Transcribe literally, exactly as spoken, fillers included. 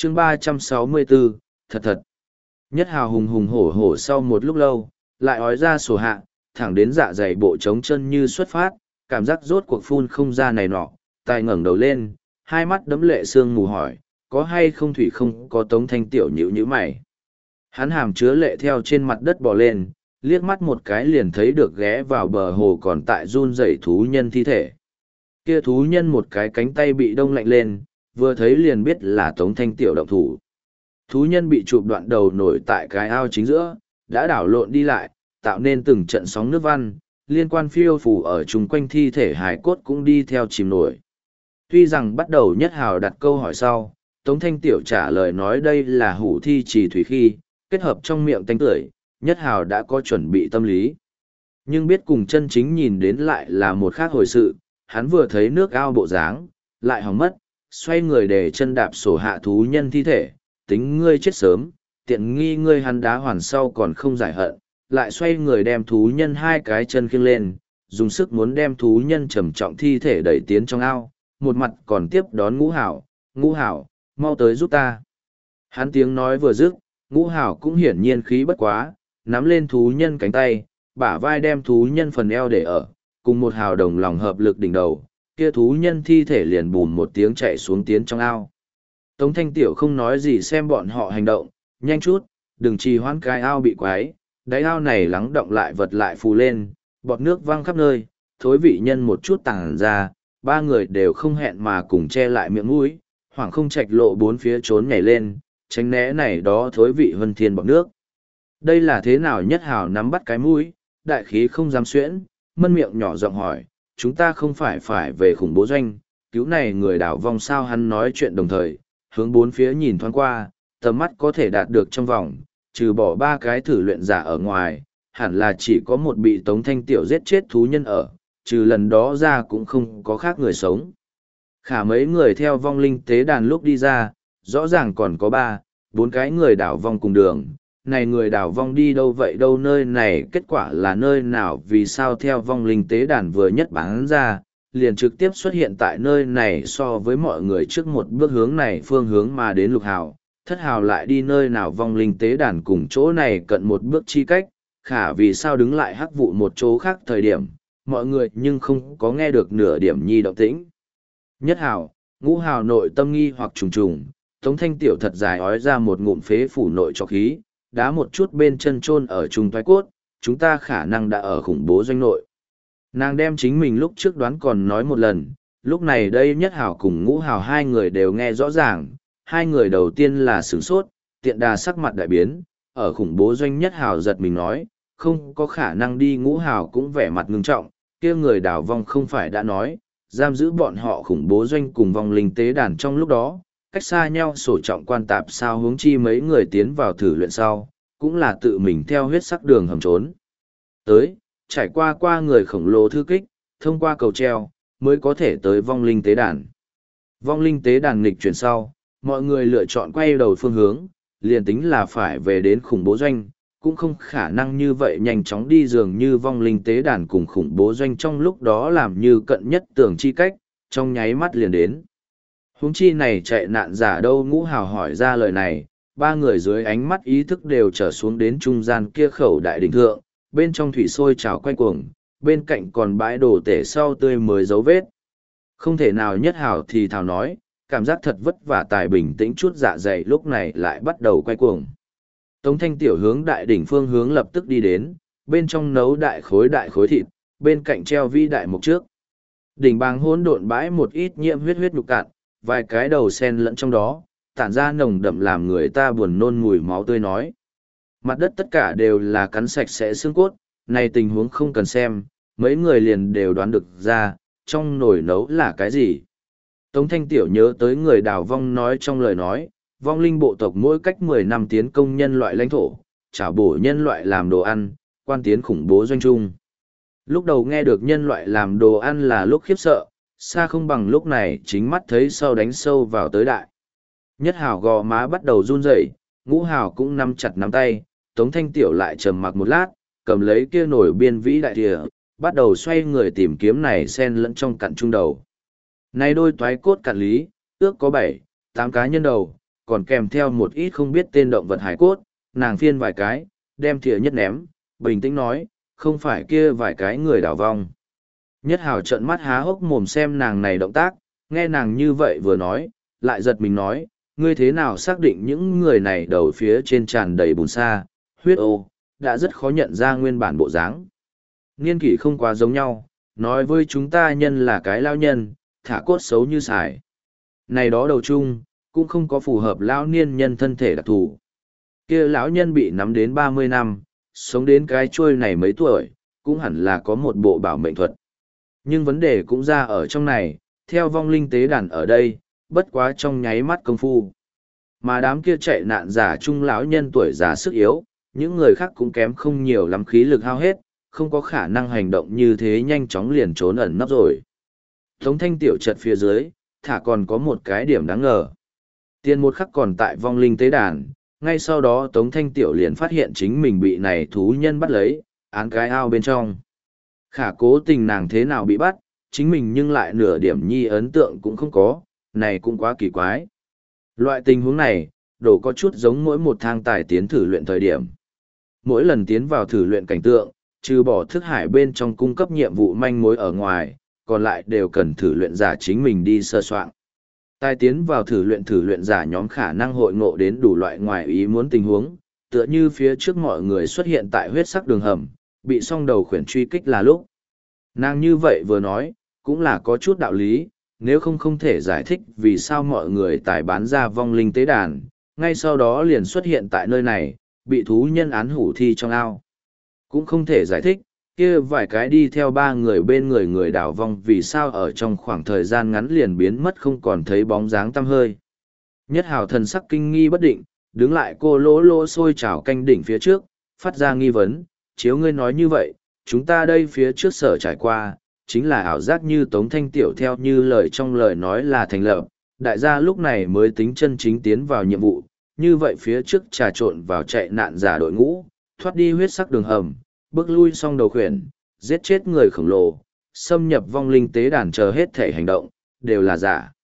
chương ba trăm sáu mươi bốn, thật thật. Nhất hào hùng hùng hổ hổ sau một lúc lâu, lại ói ra sổ hạ, thẳng đến dạ dày bộ trống chân như xuất phát, cảm giác rốt cuộc phun không ra này nọ, tài ngẩng đầu lên, hai mắt đấm lệ sương mù hỏi, có hay không thủy không có Tống Thanh Tiểu nhữ nhữ mày. Hắn hàm chứa lệ theo trên mặt đất bò lên, liếc mắt một cái liền thấy được ghé vào bờ hồ còn tại run rẩy thú nhân thi thể. Kia thú nhân một cái cánh tay bị đông lạnh lên, vừa thấy liền biết là Tống Thanh Tiểu động thủ. Thú nhân bị chụp đoạn đầu nổi tại cái ao chính giữa, đã đảo lộn đi lại, tạo nên từng trận sóng nước văn, liên quan phiêu phù ở chung quanh thi thể hài cốt cũng đi theo chìm nổi. Tuy rằng bắt đầu Nhất Hào đặt câu hỏi sau, Tống Thanh Tiểu trả lời nói đây là hủ thi trì thủy khi, kết hợp trong miệng tanh tưởi, Nhất Hào đã có chuẩn bị tâm lý. Nhưng biết cùng chân chính nhìn đến lại là một khác hồi sự, hắn vừa thấy nước ao bộ dáng, lại hỏng mất, xoay người để chân đạp sổ hạ thú nhân thi thể, tính ngươi chết sớm, tiện nghi ngươi hắn đá hoàn sau còn không giải hận, lại xoay người đem thú nhân hai cái chân khiêng lên, dùng sức muốn đem thú nhân trầm trọng thi thể đẩy tiến trong ao, một mặt còn tiếp đón Ngũ Hảo, Ngũ Hảo, mau tới giúp ta. Hắn tiếng nói vừa dứt, Ngũ Hảo cũng hiển nhiên khí bất quá, nắm lên thú nhân cánh tay, bả vai đem thú nhân phần eo để ở, cùng một hào đồng lòng hợp lực đỉnh đầu, kia thú nhân thi thể liền bùn một tiếng chạy xuống tiến trong ao. Tống Thanh Tiểu không nói gì xem bọn họ hành động, nhanh chút, đừng trì hoãn cái ao bị quái, đáy ao này lắng động lại vật lại phù lên, bọt nước văng khắp nơi, thối vị nhân một chút tàng ra, ba người đều không hẹn mà cùng che lại miệng mũi, hoảng không trạch lộ bốn phía trốn nhảy lên, tránh né này đó thối vị vân thiên bọt nước. Đây là thế nào Nhất Hào nắm bắt cái mũi, đại khí không dám xuyễn, mân miệng nhỏ giọng hỏi, chúng ta không phải phải về khủng bố doanh, cứu này người đảo vong sao. Hắn nói chuyện đồng thời, hướng bốn phía nhìn thoáng qua, tầm mắt có thể đạt được trong vòng, trừ bỏ ba cái thử luyện giả ở ngoài, hẳn là chỉ có một bị Tống Thanh Tiểu giết chết thú nhân ở, trừ lần đó ra cũng không có khác người sống. Khả mấy người theo vong linh tế đàn lúc đi ra, rõ ràng còn có ba, bốn cái người đảo vong cùng đường. Này người đảo vong đi đâu vậy đâu, nơi này kết quả là nơi nào, vì sao theo vong linh tế đàn vừa nhất bán ra, liền trực tiếp xuất hiện tại nơi này, so với mọi người trước một bước hướng này phương hướng mà đến Lục Hào, Thất Hào lại đi nơi nào, vong linh tế đàn cùng chỗ này cận một bước chi cách, khả vì sao đứng lại hắc vụ một chỗ khác thời điểm, mọi người nhưng không có nghe được nửa điểm nhi động tĩnh. Nhất Hào, Ngũ Hào nội tâm nghi hoặc trùng trùng, Tống Thanh Tiểu thật dài ói ra một ngụm phế phủ nội cho khí, đá một chút bên chân chôn ở trùng thoái cốt, chúng ta khả năng đã ở khủng bố doanh nội. Nàng đem chính mình lúc trước đoán còn nói một lần, lúc này đây Nhất Hào cùng Ngũ Hào hai người đều nghe rõ ràng, hai người đầu tiên là sửng sốt, tiện đà sắc mặt đại biến, ở khủng bố doanh Nhất Hào giật mình nói, không có khả năng đi. Ngũ Hào cũng vẻ mặt ngưng trọng, kia người đảo vong không phải đã nói, giam giữ bọn họ khủng bố doanh cùng vong linh tế đàn trong lúc đó, cách xa nhau sổ trọng quan tạp sao, hướng chi mấy người tiến vào thử luyện sau, cũng là tự mình theo huyết sắc đường hầm trốn. Tới, trải qua qua người khổng lồ thư kích, thông qua cầu treo, mới có thể tới vong linh tế đàn. Vong linh tế đàn nghịch chuyển sau, mọi người lựa chọn quay đầu phương hướng, liền tính là phải về đến khủng bố doanh, cũng không khả năng như vậy nhanh chóng đi, dường như vong linh tế đàn cùng khủng bố doanh trong lúc đó làm như cận nhất tường chi cách, trong nháy mắt liền đến. Huống chi này chạy nạn giả đâu. Ngũ Hào hỏi ra lời này, ba người dưới ánh mắt ý thức đều trở xuống đến trung gian kia khẩu đại đỉnh thượng, bên trong thủy sôi trào quay cuồng, bên cạnh còn bãi đồ tể sau tươi mới dấu vết. Không thể nào. Nhất Hào thì thào nói, cảm giác thật vất vả tài bình tĩnh chút dạ dày lúc này lại bắt đầu quay cuồng. Tống Thanh Tiểu hướng đại đỉnh phương hướng lập tức đi đến, bên trong nấu đại khối đại khối thịt, bên cạnh treo vi đại mục trước. Đỉnh bàng hỗn độn bãi một ít nhiễm huyết huyết nhục cạn, vài cái đầu sen lẫn trong đó, tản ra nồng đậm làm người ta buồn nôn mùi máu tươi nói. Mặt đất tất cả đều là cắn sạch sẽ xương cốt, này tình huống không cần xem, mấy người liền đều đoán được ra, trong nồi nấu là cái gì. Tống Thanh Tiểu nhớ tới người đào vong nói trong lời nói, vong linh bộ tộc mỗi cách mười năm tiến công nhân loại lãnh thổ, trả bổ nhân loại làm đồ ăn, quan tiến khủng bố doanh trung. Lúc đầu nghe được nhân loại làm đồ ăn là lúc khiếp sợ, xa không bằng lúc này chính mắt thấy sau đánh sâu vào tới đại. Nhất Hào gò má bắt đầu run rẩy, Ngũ Hào cũng nắm chặt nắm tay, Tống Thanh Tiểu lại trầm mặc một lát, cầm lấy kia nổi biên vĩ đại thìa, bắt đầu xoay người tìm kiếm này sen lẫn trong cặn trung đầu. Này đôi toái cốt cặn lý, ước có bảy, tám cá nhân đầu, còn kèm theo một ít không biết tên động vật hải cốt, nàng phiên vài cái, đem thìa nhất ném, bình tĩnh nói, không phải kia vài cái người đảo vong. Nhất hào trợn mắt há hốc mồm xem nàng này động tác, nghe nàng như vậy vừa nói, lại giật mình nói, ngươi thế nào xác định những người này đầu phía trên tràn đầy bùn sa, huyết ô, đã rất khó nhận ra nguyên bản bộ dáng. Niên kỷ không quá giống nhau, nói với chúng ta nhân là cái lao nhân, thả cốt xấu như xài. Này đó đầu chung, cũng không có phù hợp lão niên nhân thân thể đặc thù. Kia lão nhân bị nắm đến ba mươi năm, sống đến cái chuôi này mấy tuổi, cũng hẳn là có một bộ bảo mệnh thuật. Nhưng vấn đề cũng ra ở trong này, theo vong linh tế đàn ở đây, bất quá trong nháy mắt công phu. Mà đám kia chạy nạn giả chung lão nhân tuổi già sức yếu, những người khác cũng kém không nhiều lắm khí lực hao hết, không có khả năng hành động như thế nhanh chóng liền trốn ẩn nấp rồi. Tống thanh tiểu chật phía dưới, thả còn có một cái điểm đáng ngờ. Tiền một khắc còn tại vong linh tế đàn, ngay sau đó Tống thanh tiểu liền phát hiện chính mình bị này thú nhân bắt lấy, án cái ao bên trong. Khả cố tình nàng thế nào bị bắt, chính mình nhưng lại nửa điểm nhi ấn tượng cũng không có, này cũng quá kỳ quái. Loại tình huống này, đổ có chút giống mỗi một thang tài tiến thử luyện thời điểm. Mỗi lần tiến vào thử luyện cảnh tượng, trừ bỏ thức hải bên trong cung cấp nhiệm vụ manh mối ở ngoài, còn lại đều cần thử luyện giả chính mình đi sơ soạn. Tai tiến vào thử luyện thử luyện giả nhóm khả năng hội ngộ đến đủ loại ngoài ý muốn tình huống, tựa như phía trước mọi người xuất hiện tại huyết sắc đường hầm, bị song đầu khuyển truy kích là lúc. Nàng như vậy vừa nói, cũng là có chút đạo lý, nếu không không thể giải thích vì sao mọi người tài bán ra vong linh tế đàn, ngay sau đó liền xuất hiện tại nơi này, bị thú nhân án hủ thi trong ao. Cũng không thể giải thích, kia vài cái đi theo ba người bên người người đảo vong vì sao ở trong khoảng thời gian ngắn liền biến mất không còn thấy bóng dáng tăm hơi. Nhất hào thần sắc kinh nghi bất định, đứng lại cô lỗ lỗ sôi trào canh đỉnh phía trước, phát ra nghi vấn, chiếu ngươi nói như vậy, chúng ta đây phía trước sở trải qua, chính là ảo giác như Tống Thanh Tiểu theo như lời trong lời nói là thành lập, đại gia lúc này mới tính chân chính tiến vào nhiệm vụ, như vậy phía trước trà trộn vào chạy nạn giả đội ngũ, thoát đi huyết sắc đường hầm, bước lui xong đầu khuyển, giết chết người khổng lồ, xâm nhập vong linh tế đàn chờ hết thể hành động, đều là giả.